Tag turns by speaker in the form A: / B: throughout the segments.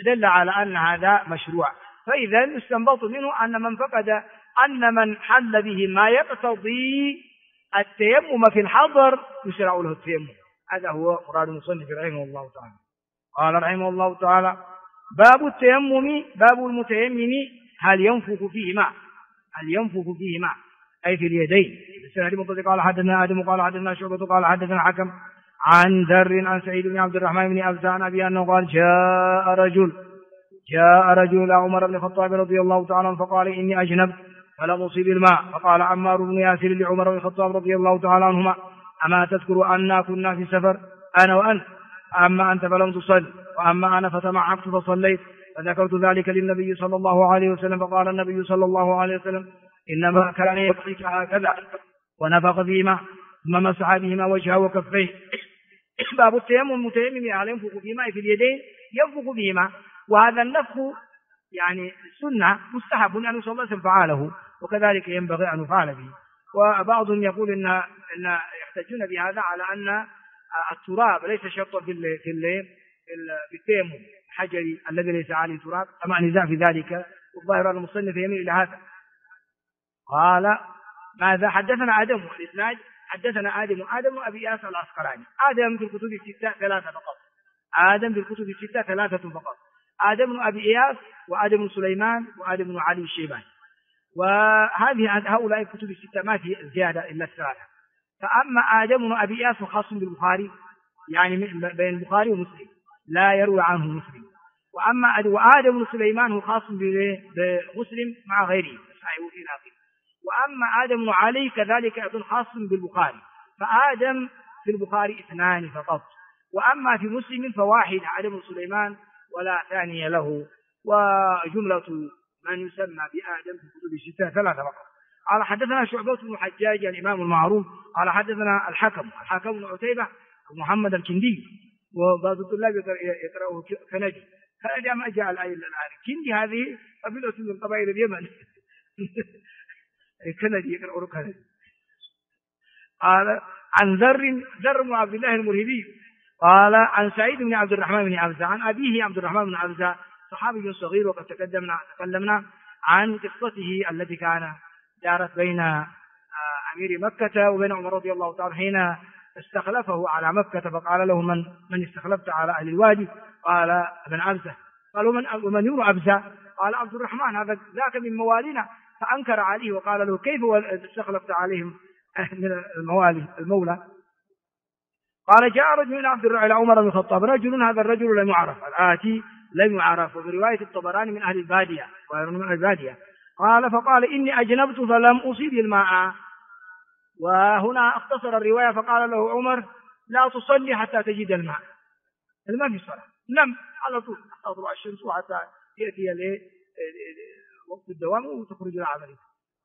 A: دل على أن هذا مشروع. فإذا يستنبط منه أن من حل به ما يقتضي التيمم في الحضر يشرع له التيمم. هذا هو مراد المصنف رحمه الله تعالى. قال رحمه الله تعالى: باب التيمم، باب المتيمم هل ينفخ فيه ماء، هل ينفخ فيه ماء أي في اليدين. قال حدثنا آدم قال حدثنا شعبة قال حدثنا حكم عن ذر عن سعيد بن عبد الرحمن بن أبزة عن أبي أنه قال: جاء رجل إلى عمر بن الخطاب رضي الله تعالى عنه فقال: إني أجنبت فلم أصيب الماء. فقال عمار بن ياسر لعمر بن الخطاب رضي الله تعالى عنهما: أما تذكر أننا كنا في سفر أنا وأنت، أما أنت فلم تصل وأما أنا فتمعكت فصليت. فذكرت ذلك للنبي صلى الله عليه وسلم فقال النبي صلى الله عليه وسلم: إنما كان يكفيك هكذا، ونفخ فيهما ثم مسح بهما وجهه وكفيه. باب التيمم، المتيمم يعني ينفخ فيما في اليدين، ينفخ بهما. وهذا النفخ يعني سنة مستحب أن صلى الله عليه وسلم فعله، وكذلك ينبغي أن يفعل به. وبعضهم يقول إن يحتجون بهذا على أن التراب ليس شرطا في التيمم الحجري الذي ليس عليه تراب، أما نزاع في ذلك، والظاهر أن المصنف يميل إلى هذا. قال: ماذا حدثنا آدم الإسناد حدثنا آدم أبي إياس العسقلاني. آدم في الكتب الستة ثلاثة فقط، آدم في الكتب الستة ثلاثة فقط: آدم بن أبي إياس وآدم بن سليمان وآدم بن علي الشيباني. هؤلاء الكتب الستة ما في زيادة إلا الثلاثة. فأما آدم بن أبي إياس خاص بالبخاري، يعني بين البخاري ومسلم، لا يروي عنه مسلم. وآدم بن سليمان هو خاص بمسلم مع غيره، وأما آدم بن علي كذلك أيضا خاص بالبخاري. فآدم في البخاري اثنان فقط، وأما في مسلم فواحد آدم بن سليمان ولا ثاني له. وجملة من يسمى بآدم في كتب الستة ثلاثة فقط. قال حدثنا شعبة بن الحجاج الإمام المعروف قال حدثنا الحكم بن عتيبة محمد الكندي، وبعض الطلاب يقرأه كندي. فأجا ما جاء الآية الآن كندي هذه قبيلة من قبائل اليمن كندي يقرأه كندي. قال عن ذر بن عبد الله المرهبي قال عن سعيد بن عبد الرحمن بن أبزة عن أبيه عبد الرحمن بن أبزة صحابي صغير، وقد تكلمنا عن قصته التي كان دارت بين أمير مكة وبين عمر رضي الله تعالى حين استخلفه على مكة. فقال له: من استخلفت على أهل الوادي؟ قال: ابن أبزة. قالوا: ومن يور أبزة؟ قال: عبد الرحمن، هذا ذاك من موالينا. فأنكر عليه وقال له: كيف استخلفت عليهم من المولى؟ قال: جاء رجل إلى عمر بن الخطاب، رجل هذا الرجل لم يعرف، الآتي لم يعرف، وفي رواية الطبراني من أهل البادية. قال: فقال: إني أجنبت فلم أصيب الماء. وهنا اختصر الرواية فقال له عمر: لا تصلي حتى تجد الماء في الصلاة، نم على طول حتى تطلع الشمس وحتى يأتي وقت الدوام وتخرج العمل.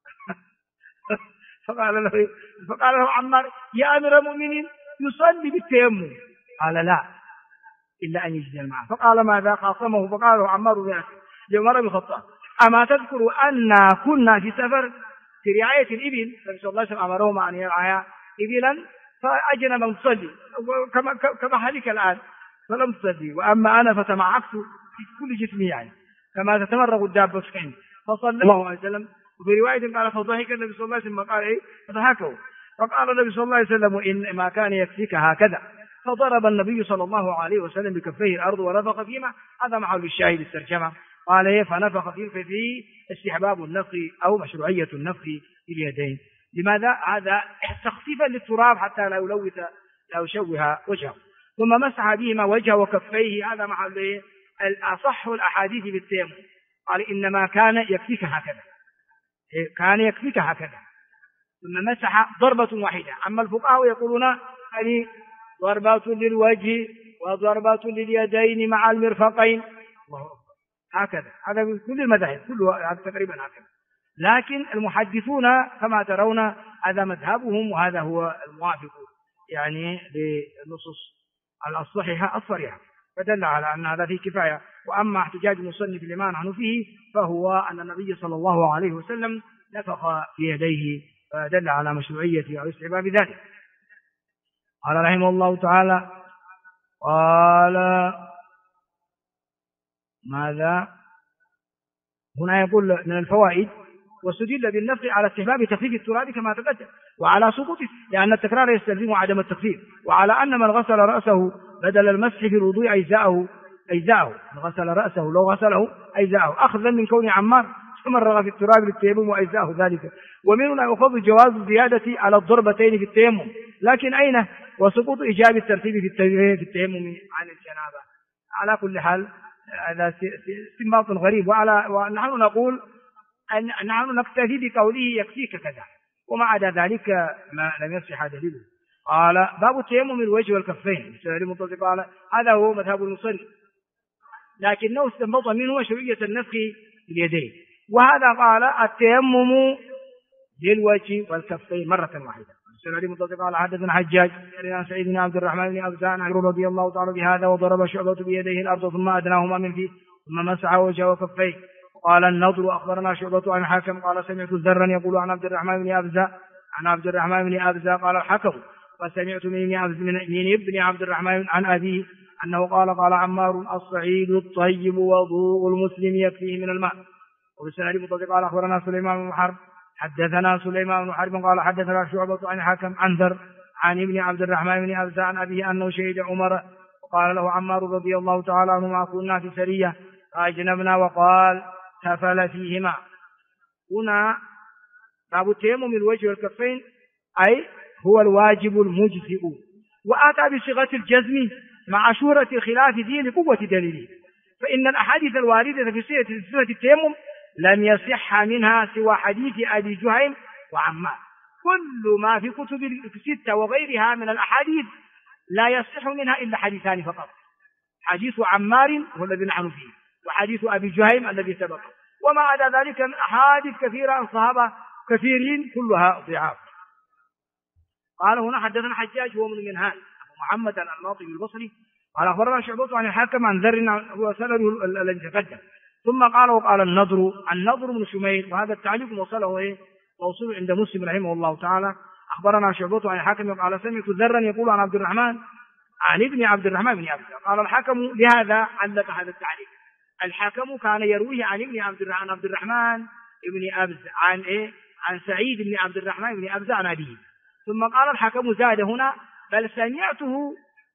A: فقال له عمار: يا أمير المؤمنين يصلي بالتيمم. قال: لا، إلا أن يجد الماء. فقال: ماذا؟ خاصمه. فقال له عمار لعمر بن الخطاب: أما تذكر أن كنا في سفر في رعاية الإبل، النبي صلى الله عليه وسلم أمرهم أن يرعى إبلا فأجنب أن تصلي كما حالك الآن فلم تصلي، وأما أنا فتمعكت في كل جسمي، يعني كما تتمرغ الدابة عندي، فصلى الله عليه وسلم. وفي رواية قال: فضحك النبي صلى الله عليه وسلم. قال: إيه؟ فضحكوا. فقال النبي صلى الله عليه وسلم: إن ما كان يكفيك هكذا. فضرب النبي صلى الله عليه وسلم بكفيه الأرض ونفخ فيما. هذا محل الشاهد الترجمة. قال: إيه؟ فنفخ فيه استحباب النفخ أو مشروعية النفخ في اليدين. لماذا؟ هذا تخفيفا للتراب حتى لا يشوه وجهه. ثم مسح بهما وجهه وكفيه. هذا محل الأصح الأحاديث بالتيمم. قال: إنما كان يكفيك هكذا، كان يكفيك هكذا. ثم مسح ضربة واحدة. أما الفقهاء يقولون يعني ضربة للوجه وضربة لليدين مع المرفقين. الله أكبر. هكذا، هذا من كل المذاهب كله تقريبا هكذا. لكن المحدثون كما ترون هذا مذهبهم، وهذا هو الموافق يعني للنصوص الصحيحة الصريحة، فدل على أن هذا فيه كفاية. وأما احتجاج المصنف لما نحن فيه فهو أن النبي صلى الله عليه وسلم نفخ في يديه، فدل على مشروعية أو استحباب ذلك. قال رحمه الله تعالى: قال ماذا هنا يقول من الفوائد واستدل بالنفي على استحباب تخفيف التراب كما تقدم وعلى سقوطه لأن التكرار يستلزم عدم التكفير وعلى أن من غسل رأسه بدل المسح في الوضوء أجزاءه من غسل رأسه لو غسله أجزاءه أخذا من كون عمار تمرغ في التراب للتيمم وأجزاءه ذلك ومن هنا يؤخذ جواز الزيادة على الضربتين في التيمم لكن أين وسقوط إيجاب الترتيب في التيمم عن الجنابة. على كل حال هذا استنباط غريب ونحن نقول أن نحن نكتفي بقوله يكفيك كذا وما عدا ذلك ما لم يصح دليله. قال باب التيمم الوجه والكفين قال هذا هو مذهب المصنف لكنه استنبط منه مشروعية النفخ باليدين وهذا قال التيمم للوجه والكفين مرة واحدة. قال حدثنا حجاج عن سعيد بن عبد الرحمن بن أبزة عن رضي الله تعالى بهذا وضرب شعبة بيديه الأرض ثم أدناهما من فيه ثم مسح وجهه وكفيه. قال النضر أخبرنا شعبة عن الحاكم قال سمعت ذرا يقول عن عبد الرحمن بن أبزة قال الحكم وسمعت من ابن عبد الرحمن عن أبيه أنه قال عمار الصعيد الطيب وضوء المسلم يكفيه من الماء. وبالسند المتصل قال أخبرنا سليمان بن حرب حدثنا سليمان بن حرب قال حدثنا شعبة عن الحكم عن ذر عن ابن عبد الرحمن بن أبزة عن أبيه أنه شهد عمر وقال له عمار رضي الله تعالى عنه ما كنا في سرية فأجنبنا وقال تفل فيهما. هنا باب التيمم الوجه والكفين أي هو الواجب المجزئ وأتى بصيغة الجزم مع شهرة الخلاف فيه لقوة دليله فإن الأحاديث الواردة في صفة التيمم لم يصح منها سوى حديث أبي جهيم وعمار. كل ما في كتب الستة وغيرها من الأحاديث لا يصح منها إلا حديثان فقط حديث عمار هو الذي نحن فيه وحديث أبي جهيم الذي سبق وما عدا ذلك من أحاديث كثيرة عن صحابة كثيرين كلها ضعاف. قال هنا حدثنا حجاج هو من منهال محمد الناطق البصري قال أخبرنا شعبة عن الحاكم عن ذر هو سنده الذي تقدم ثم قال وقال النضر من شميل وهذا التعليق موصله موصول عند مسلم رحمه الله تعالى. أخبرنا شعبة عن الحاكم قال سمعت ذرا يقول عن ابن عبد الرحمن بن أبزة قال الحكم لهذا علق هذا التعليق. الحكم كان يرويه عن عبد الرحمن بن أبزة عن سعيد بن عبد الرحمن بن أبزة عن أبيه ثم قال الحكم زاد هنا بل سمعته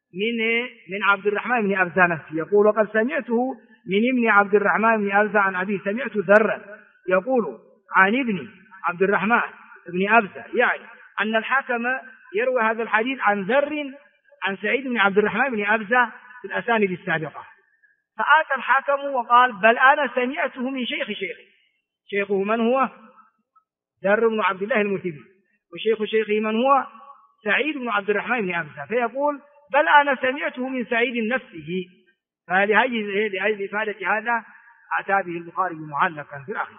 A: من عبد الرحمن بن أبزة نفسه يقول وقد سمعته من ابن عبد الرحمن بن أبزة عن أبيه سمعت ذرا يقول عن ابن عبد الرحمن بن أبزة يعني أن الحاكم يروي هذا الحديث عن ذر عن سعيد بن عبد الرحمن بن أبزة في الأسانيد السابقة. فآتى الحاكم وقال بل أنا سمعته من شيخه من هو ذر بن عبد الله المثيبي شيخه من هو سعيد بن عبد الرحمن بن أبزة فيقول بل أنا سمعته من سعيد نفسه. فلأجل إفادة هذا أتى به البخاري معلقا في الأخير.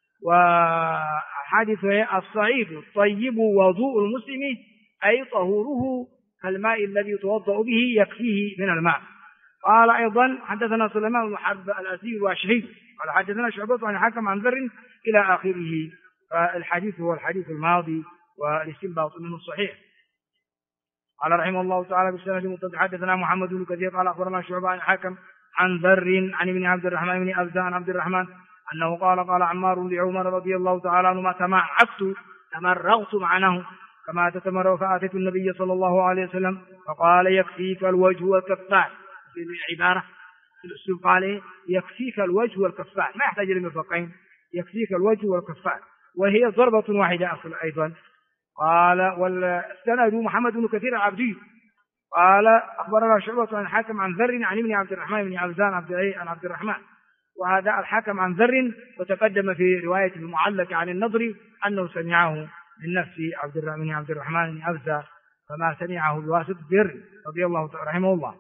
A: وحادث الصعيد الطيب وضوء المسلم أي طهوره كالماء الذي يتوضأ به يكفيه من الماء. قال أيضا حدثنا سليمان بن حرب الأسير واشهيد قال حدثنا شعبة عن الحكم عن ذر إلى آخره. فالحديث هو الحديث الماضي والاستنباط منه الصحيح. قال رحمه الله تعالى بالسند المتصل حدثنا محمد بن كثير قال أخبرنا شعبة عن الحكم عن ذر عن ابن عبد الرحمن بن أبزة عن عبد الرحمن أنه قال عمار لعمر رضي الله تعالى عنه ما تمرغت معناه كما تتمرغ فأتيت النبي صلى الله عليه وسلم فقال يكفيك الوجه والكفان في العبارة في الأسلوب قال يكفيك الوجه والكفان ما يحتاج لمرفقين يكفيك الوجه والكفان وهي ضربة واحدة أصل أيضا. قال والسند محمد بن كثير العبدي قال أخبرنا شعبة عن الحاكم عن ذر عن ابن عبد الرحمن بن أبزة عن عبد الرحمن وهذا الحاكم عن ذر وتقدم في رواية المعلق عن النضر أنه سمعه من نفس عبد الرحمن بن أبزة فما سمعه بواسطة ذر رضي الله تعالى رحمه الله.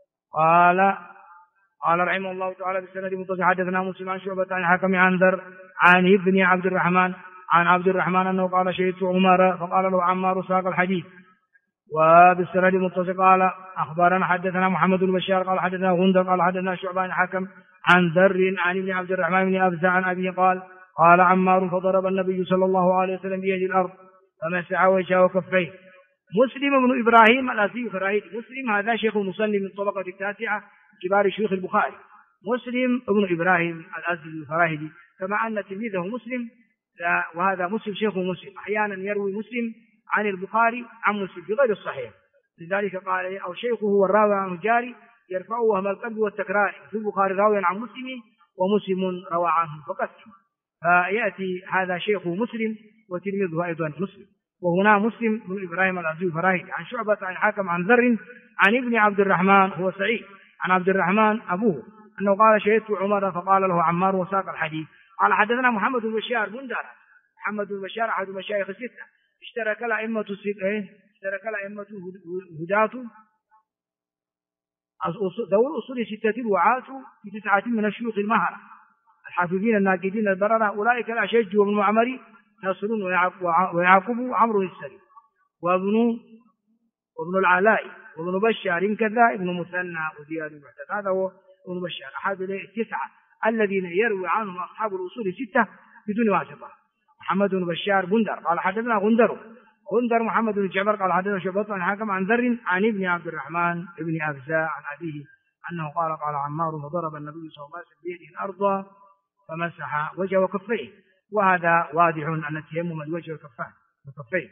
A: قال رحمه الله تعالى بالسند المتصل حدثنا مسلم عن شعبة عن الحكم عن ذر عن ابن عبد الرحمن أنه قال شهدت عمر فقال له عمار ساق الحديث. وبالسند المتصل قال أخبارنا حدثنا محمد بن بشار قال حدثنا غندر قال حدثنا شعبة عن الحكم عن ذر عن ابن عبد الرحمن بن أبزة عن أبيه قال عمار فضرب النبي صلى الله عليه وسلم بيد الأرض فمسح وجهه وكفيه. مسلم بن إبراهيم الأزدي مسلم هذا شيخ المصنف من الطبقة التاسعة كبار شيوخ البخاري مسلم ابن إبراهيم الأزدي الفراهيدي، كما أن تلميذه مسلم، وهذا مسلم شيخ مسلم، أحيانا يروي مسلم عن البخاري عن مسلم في غير الصحيح، لذلك قال أو شيخه والراوي عنه جاري يرفعه وهم القلب والتكرار، في البخاري راويا عن مسلم ومسلم روى عنه فقسم، فيأتي هذا شيخ مسلم وتلميذه أيضا مسلم. وهنا مسلم بن إبراهيم الأزدي الفراهيدي عن شعبة عن حاكم عن ذر عن ابن عبد الرحمن هو سعيد عن عبد الرحمن أبوه أنه قال شهدت عمر فقال له عمار وساق الحديث. قال حدثنا محمد بن بشار بندر، محمد بن بشار أحد مشايخ الستة، اشترك الأئمة هداة ذوي الأصول ستة وعاة في 9 من الشيوخ المهرة الحافظين الناقدين البررة، أولئك الأشج وابن معمر ناصر ويعقوب عمرو السري وابن العلاء وابن بشار كذا ابن مثنى وزياد المعتد. هذا هو ابن بشار أحد 9 الذين يروي عنهم أصحاب الأصول 6 بدون واسطة. محمد بن بشار بندر قال حدثنا غندر محمد بن جعفر قال حدثنا شعبة عن حاكم عن ذر عن ابن عبد الرحمن ابن أبزاء عن أبيه أنه قال عمار فضرب النبي صلى الله عليه وسلم بيده الأرض فمسح وجهه وكفيه، وهذا واضح أن التيمم الوجه والكفين.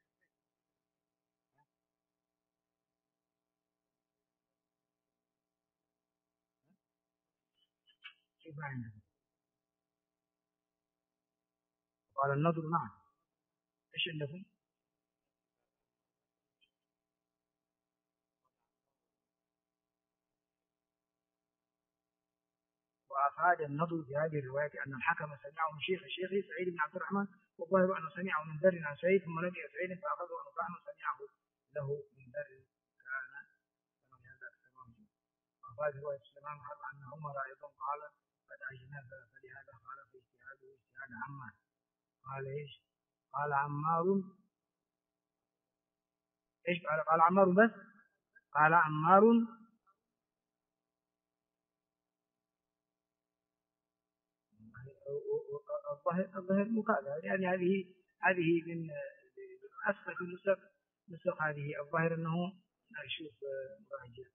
A: كيف عندكم؟ قال النضر نعم. ايش عندكم؟ وأفاد النضر في هذه الرواية أن الحكم سمعه من شيخه سعيد بن عبد الرحمن، والظاهر أنه سمعه من ذر عن سعيد ثم لقي سعيد فأخذه أن كان سمعه له من ذر كان من هذا التمام. وأفاد رواية سليمان حرب أن عمر أيضا قال قد أجنب فلهذا قال في اجتهاد عمار. قال إيش؟ قال عمار إيش؟ قال عمار بس؟ قال عمار الظاهر مكابرة، يعني هذه من أسفل النسخ هذه الظاهر أنه نشوف مراجع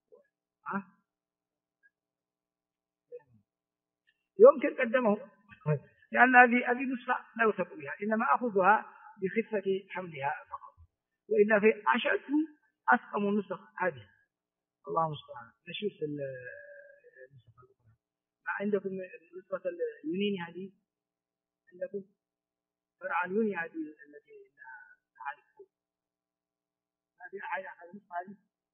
A: يمكن قدمه، لأن هذه نسخة لا يوثق بها، إنما أخذها بخفة حملها فقط، وإلا في أشد أسقم النسخ هذه. الله المستعان. نشوف النسخ الأخرى. عندكم نسخة اليونيني هذه؟ عندكم فرع اليوني هذه التي تعالج فوق هذه حاجة على النسخة هذه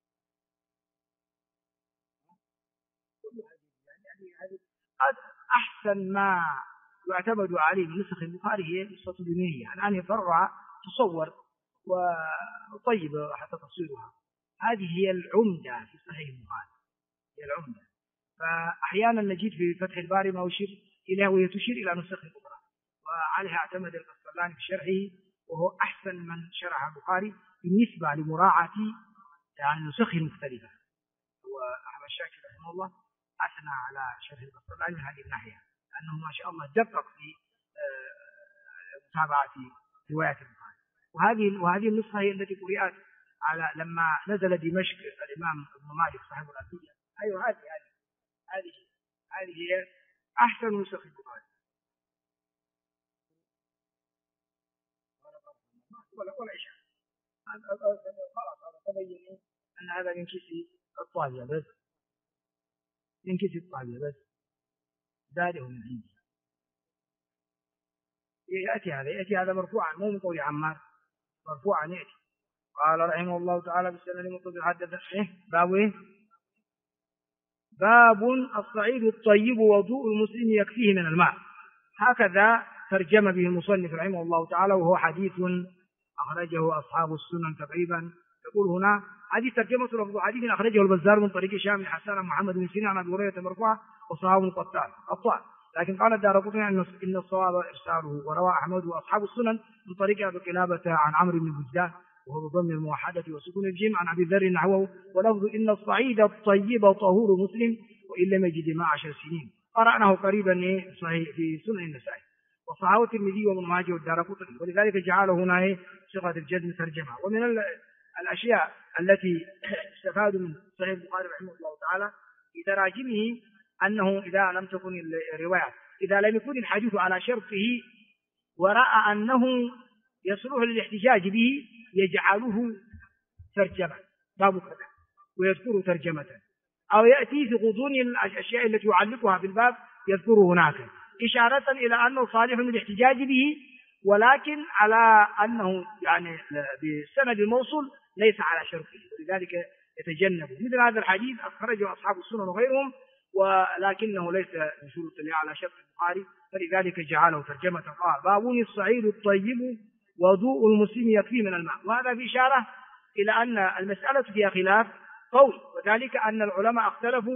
A: كلها، يعني هذه أحسن ما يعتمد عليه من نسخ البخاري هي نسخة اليونانية، الآن فرع تصور وطيبة حتى تصويرها، هذه هي العمدة في صحيح البخاري، هي العمدة. فأحيانا نجد في فتح الباري ما يشير إليها وهي تشير إلى نسخ أخرى، وعليها اعتمد القسطلاني في شرحه، وهو أحسن من شرح البخاري بالنسبة لمراعاة يعني نسخه المختلفة. وأحمد شاكر رحمه الله أثنى على شرح القسطلاني من هذه الناحية، لأنه ما شاء الله دقق في متابعة رواية البخاري. وهذه النسخة هي التي قرأت على لما نزل دمشق الإمام ابن مالك صاحب الألفية. أيوة هذه هي أحسن نسخ البخاري. ولا إشارة. خلاص هذا تبين أن هذا من كيس الطالية بس، من كيس الطالية بس، زاده من عندي. يأتي هذا مرفوعا مو من قول عمار، مرفوعا يأتي. قال رحمه الله تعالى بالسنة المتصل حدث باب الصعيد الطيب وضوء المسلم يكفيه من الماء. هكذا ترجم به المصنف رحمه الله تعالى، وهو حديث أخرجه أصحاب السنن تقريبا. يقول هنا حديث ترجمة لفظ حديث أخرجه البزار من طريق هشام بن حسان محمد بن سيرين عن أبي هريرة مرفوعة وصحابه قطان، لكن قال الدارقطني إن الصواب إرساله. وروى أحمد وأصحاب السنن من طريق أبي قلابة عن عمرو بن بزدان وهو بضم الموحدة وسكون الجيم عن أبي ذر نحوه، ولفظ إن الصعيد الطيب طهور مسلم وإن لم يجد ماء 10 سنين. قرأناه قريبا صحيح في سنن النسائي وصححه الترمذي وابن ماجه والدارقطني، ولذلك جعله هنا صيغة الجزم ترجمة. ومن الأشياء التي استفادوا من صحيح البخاري رحمه الله تعالى في تراجمه أنه إذا لم تكن الرواية إذا لم يكن الحديث على شرطه ورأى أنه يصلح للاحتجاج به يجعله ترجمة باب كذا ويذكر ترجمة، أو يأتي في غضون الأشياء التي يعلقها في الباب يذكر هناك إشارة إلى أنه صالح للاحتجاج به، ولكن على أنه يعني بالسند الموصول ليس على شرطه، ولذلك يتجنب مثل هذا الحديث أخرجه أصحاب السنن وغيرهم، ولكنه ليس بشروط على شرط البخاري، فلذلك جعله ترجمة قال باب الصعيد الطيب وضوء المسلم يكفي من الماء. وهذا بإشارة إلى أن المسألة فيها خلاف قول، وذلك أن العلماء اختلفوا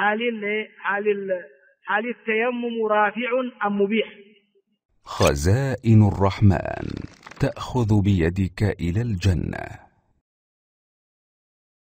A: هل التيمم رافع أم مبيح.
B: خزائن الرحمن تأخذ بيدك إلى الجنة.